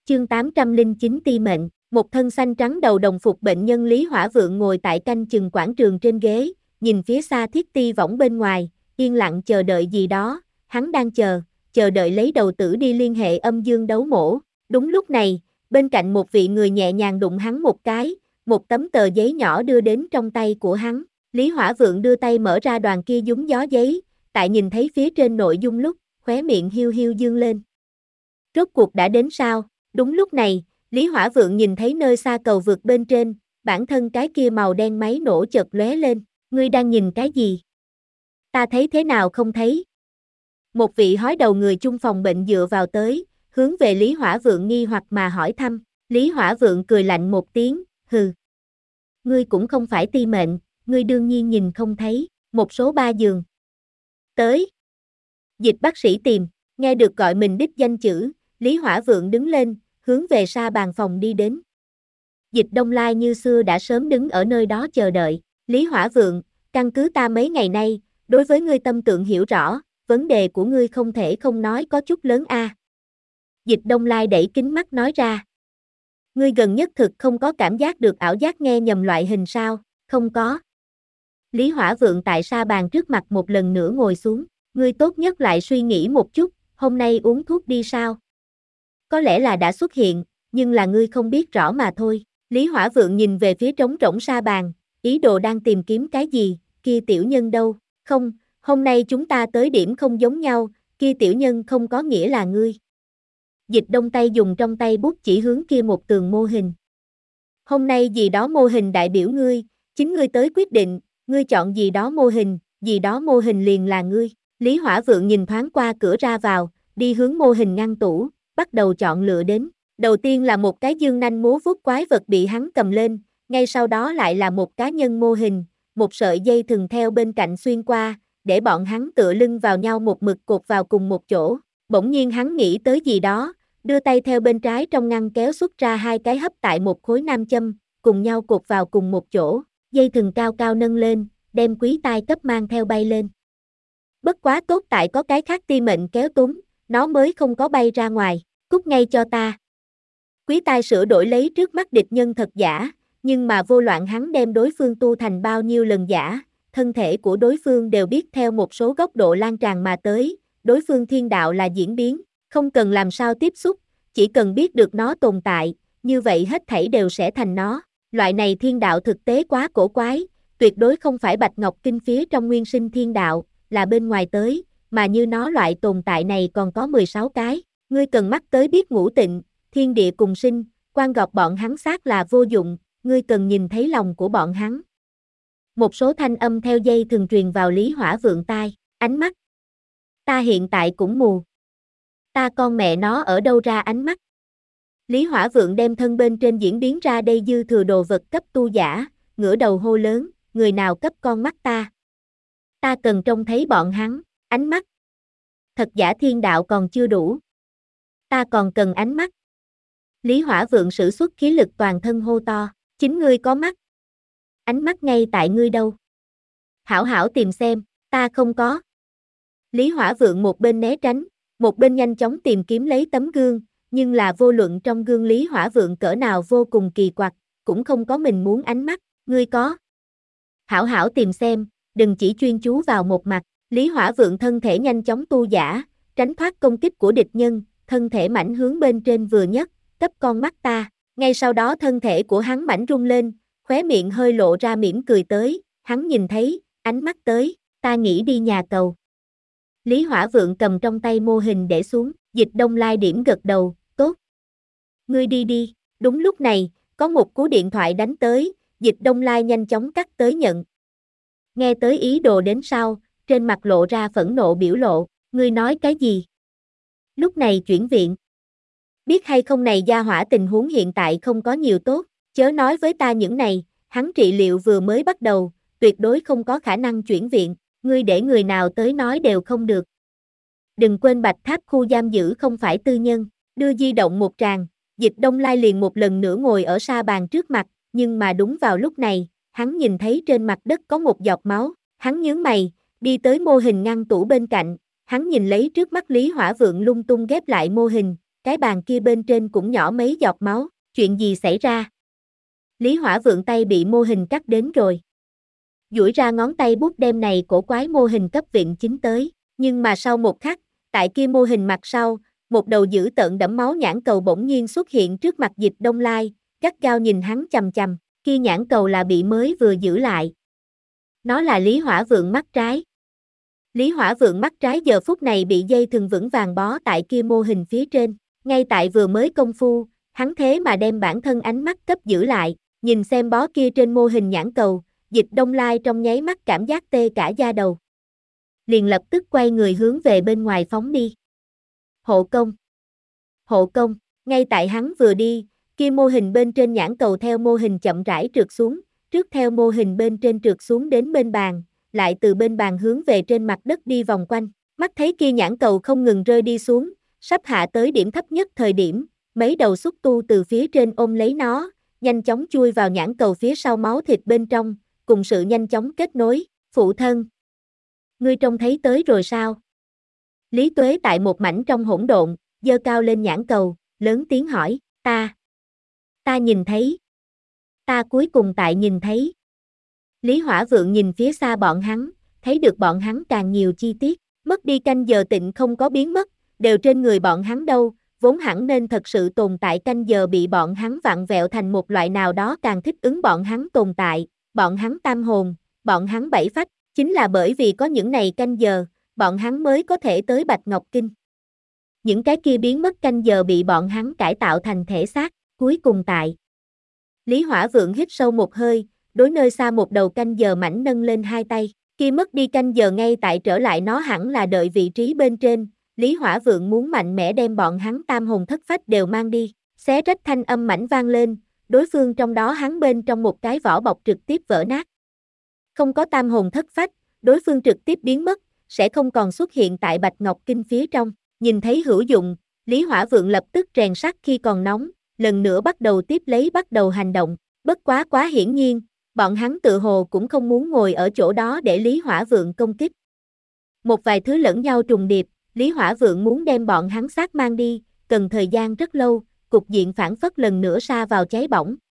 Chương 809 ti mệnh, một thân xanh trắng đầu đồng phục bệnh nhân Lý Hỏa Vượng ngồi tại canh chừng quảng trường trên ghế, nhìn phía xa thiết ti võng bên ngoài, yên lặng chờ đợi gì đó, hắn đang chờ đợi lấy đầu tử đi liên hệ âm dương đấu mổ. Đúng lúc này, bên cạnh một vị người nhẹ nhàng đụng hắn một cái, một tấm tờ giấy nhỏ đưa đến trong tay của hắn. Lý Hỏa Vượng đưa tay mở ra đoàn kia dúng gió giấy, tại nhìn thấy phía trên nội dung lúc, khóe miệng hiu hiu dương lên. Rốt cuộc đã đến sao? Đúng lúc này, Lý Hỏa Vượng nhìn thấy nơi xa cầu vượt bên trên, bản thân cái kia màu đen máy nổ chợt lóe lên. Ngươi đang nhìn cái gì? Ta thấy thế nào không thấy? Một vị hói đầu người chung phòng bệnh dựa vào tới, hướng về Lý Hỏa Vượng nghi hoặc mà hỏi thăm. Lý Hỏa Vượng cười lạnh một tiếng, hừ. Ngươi cũng không phải ti mệnh, ngươi đương nhiên nhìn không thấy. Một số 3 giường. Tới. Dịch bác sĩ tìm, nghe được gọi mình đích danh chữ, Lý Hỏa Vượng đứng lên, hướng về sa bàn phòng đi đến. Dịch Đông Lai như xưa đã sớm đứng ở nơi đó chờ đợi. Lý Hỏa Vượng, căn cứ ta mấy ngày nay, đối với ngươi tâm tượng hiểu rõ, vấn đề của ngươi không thể không nói có chút lớn a. Dịch Đông Lai đẩy kính mắt nói ra. Ngươi gần nhất thực không có cảm giác được ảo giác nghe nhầm loại hình sao? Không có. Lý Hỏa Vượng tại sa bàn trước mặt một lần nữa ngồi xuống. Ngươi tốt nhất lại suy nghĩ một chút, hôm nay uống thuốc đi sao? Có lẽ là đã xuất hiện, nhưng là ngươi không biết rõ mà thôi. Lý Hỏa Vượng nhìn về phía trống rỗng sa bàn, ý đồ đang tìm kiếm cái gì, kia tiểu nhân đâu? Không, hôm nay chúng ta tới điểm không giống nhau, kia tiểu nhân không có nghĩa là ngươi. Dịch Đông tay dùng trong tay bút chỉ hướng kia một tường mô hình. Hôm nay gì đó mô hình đại biểu ngươi, chính ngươi tới quyết định, ngươi chọn gì đó mô hình liền là ngươi. Lý Hỏa Vượng nhìn thoáng qua cửa ra vào, đi hướng mô hình ngăn tủ, bắt đầu chọn lựa đến. Đầu tiên là một cái dương nanh múa vuốt quái vật bị hắn cầm lên, ngay sau đó lại là một cá nhân mô hình, một sợi dây thừng theo bên cạnh xuyên qua, để bọn hắn tựa lưng vào nhau một mực cột vào cùng một chỗ. Bỗng nhiên hắn nghĩ tới gì đó, đưa tay theo bên trái trong ngăn kéo xuất ra 2 cái hấp tại một khối nam châm, cùng nhau cột vào cùng một chỗ, dây thừng cao cao nâng lên, đem quý tai cấp mang theo bay lên. Bất quá tốt tại có cái khác ti mệnh kéo túm, nó mới không có bay ra ngoài, cút ngay cho ta. Quý tai sửa đổi lấy trước mắt địch nhân thật giả, nhưng mà vô loạn hắn đem đối phương tu thành bao nhiêu lần giả, thân thể của đối phương đều biết theo một số góc độ lan tràn mà tới, đối phương thiên đạo là diễn biến, không cần làm sao tiếp xúc, chỉ cần biết được nó tồn tại, như vậy hết thảy đều sẽ thành nó. Loại này thiên đạo thực tế quá cổ quái, tuyệt đối không phải Bạch Ngọc Kinh phía trong nguyên sinh thiên đạo, là bên ngoài tới, mà như nó loại tồn tại này còn có 16 cái. Ngươi cần mắt tới biết ngũ tịnh, thiên địa cùng sinh, quan gọt bọn hắn xác là vô dụng, ngươi cần nhìn thấy lòng của bọn hắn. Một số thanh âm theo dây thường truyền vào Lý Hỏa Vượng tai, ánh mắt. Ta hiện tại cũng mù. Ta con mẹ nó ở đâu ra ánh mắt? Lý Hỏa Vượng đem thân bên trên diễn biến ra đây dư thừa đồ vật cấp tu giả, ngửa đầu hô lớn, người nào cấp con mắt ta? Ta cần trông thấy bọn hắn, ánh mắt. Thật giả thiên đạo còn chưa đủ. Ta còn cần ánh mắt. Lý Hỏa Vượng sử xuất khí lực toàn thân hô to, chính ngươi có mắt. Ánh mắt ngay tại ngươi đâu? Hảo hảo tìm xem, ta không có. Lý Hỏa Vượng một bên né tránh, một bên nhanh chóng tìm kiếm lấy tấm gương, nhưng là vô luận trong gương Lý Hỏa Vượng cỡ nào vô cùng kỳ quặc, cũng không có mình muốn ánh mắt, ngươi có. Hảo hảo tìm xem, đừng chỉ chuyên chú vào một mặt. Lý Hỏa Vượng thân thể nhanh chóng tu giả, tránh thoát công kích của địch nhân, thân thể mảnh hướng bên trên vừa nhất, cấp con mắt ta. Ngay sau đó thân thể của hắn mảnh rung lên, khóe miệng hơi lộ ra mỉm cười tới, hắn nhìn thấy, ánh mắt tới, ta nghĩ đi nhà cầu. Lý Hỏa Vượng cầm trong tay mô hình để xuống, Dịch Đông Lai điểm gật đầu, tốt. Ngươi đi đi, đúng lúc này, có một cú điện thoại đánh tới, Dịch Đông Lai nhanh chóng cắt tới nhận. Nghe tới ý đồ đến sau, trên mặt lộ ra phẫn nộ biểu lộ, ngươi nói cái gì? Lúc này chuyển viện. Biết hay không này gia hỏa tình huống hiện tại không có nhiều tốt, chớ nói với ta những này, hắn trị liệu vừa mới bắt đầu, tuyệt đối không có khả năng chuyển viện, ngươi để người nào tới nói đều không được. Đừng quên Bạch Tháp khu giam giữ không phải tư nhân, đưa di động một tràng, Dịch Đông Lai liền một lần nữa ngồi ở sa bàn trước mặt, nhưng mà đúng vào lúc này, hắn nhìn thấy trên mặt đất có một giọt máu, hắn nhướng mày, đi tới mô hình ngăn tủ bên cạnh, hắn nhìn lấy trước mắt Lý Hỏa Vượng lung tung ghép lại mô hình, cái bàn kia bên trên cũng nhỏ mấy giọt máu, chuyện gì xảy ra? Lý Hỏa Vượng tay bị mô hình cắt đến rồi. Duỗi ra ngón tay bút đem này cổ quái mô hình cấp viện chính tới, nhưng mà sau một khắc, tại kia mô hình mặt sau, một đầu dữ tợn đẫm máu nhãn cầu bỗng nhiên xuất hiện trước mặt Dịch Đông Lai, gắt gao nhìn hắn chằm chằm, kia nhãn cầu là bị mới vừa giữ lại. Nó là Lý Hỏa Vượng mắt trái. Lý Hỏa Vượng mắt trái giờ phút này bị dây thừng vững vàng bó tại kia mô hình phía trên, ngay tại vừa mới công phu, hắn thế mà đem bản thân ánh mắt cấp giữ lại, nhìn xem bó kia trên mô hình nhãn cầu, Dịch Đông Lai trong nháy mắt cảm giác tê cả da đầu. Liền lập tức quay người hướng về bên ngoài phóng đi. Hộ công! Hộ công! Ngay tại hắn vừa đi, kia mô hình bên trên nhãn cầu theo mô hình chậm rãi trượt xuống, trước theo mô hình bên trên trượt xuống đến bên bàn, lại từ bên bàn hướng về trên mặt đất đi vòng quanh, mắt thấy kia nhãn cầu không ngừng rơi đi xuống, sắp hạ tới điểm thấp nhất thời điểm, mấy đầu xúc tu từ phía trên ôm lấy nó, nhanh chóng chui vào nhãn cầu phía sau máu thịt bên trong, cùng sự nhanh chóng kết nối, phụ thân. Ngươi trông thấy tới rồi sao? Lý Tuế tại một mảnh trong hỗn độn, giơ cao lên nhãn cầu, lớn tiếng hỏi, ta nhìn thấy. Ta cuối cùng tại nhìn thấy. Lý Hỏa Vượng nhìn phía xa bọn hắn, thấy được bọn hắn càng nhiều chi tiết, mất đi canh giờ tịnh không có biến mất, đều trên người bọn hắn đâu, vốn hẳn nên thật sự tồn tại canh giờ bị bọn hắn vặn vẹo thành một loại nào đó càng thích ứng bọn hắn tồn tại, bọn hắn tam hồn, bọn hắn bảy phách, chính là bởi vì có những này canh giờ, bọn hắn mới có thể tới Bạch Ngọc Kinh. Những cái kia biến mất canh giờ bị bọn hắn cải tạo thành thể xác, cuối cùng tại. Lý Hỏa Vượng hít sâu một hơi, đối nơi xa một đầu canh giờ mảnh nâng lên hai tay, khi mất đi canh giờ ngay tại trở lại nó hẳn là đợi vị trí bên trên, Lý Hỏa Vượng muốn mạnh mẽ đem bọn hắn tam hồn thất phách đều mang đi, xé rách thanh âm mảnh vang lên, đối phương trong đó hắn bên trong một cái vỏ bọc trực tiếp vỡ nát. Không có tam hồn thất phách, đối phương trực tiếp biến mất, sẽ không còn xuất hiện tại Bạch Ngọc Kinh phía trong, nhìn thấy hữu dụng, Lý Hỏa Vượng lập tức rèn sắt khi còn nóng, lần nữa bắt đầu hành động, bất quá hiển nhiên, bọn hắn tự hồ cũng không muốn ngồi ở chỗ đó để Lý Hỏa Vượng công kích. Một vài thứ lẫn nhau trùng điệp, Lý Hỏa Vượng muốn đem bọn hắn xác mang đi, cần thời gian rất lâu, cục diện phản phất lần nữa sa vào cháy bỏng,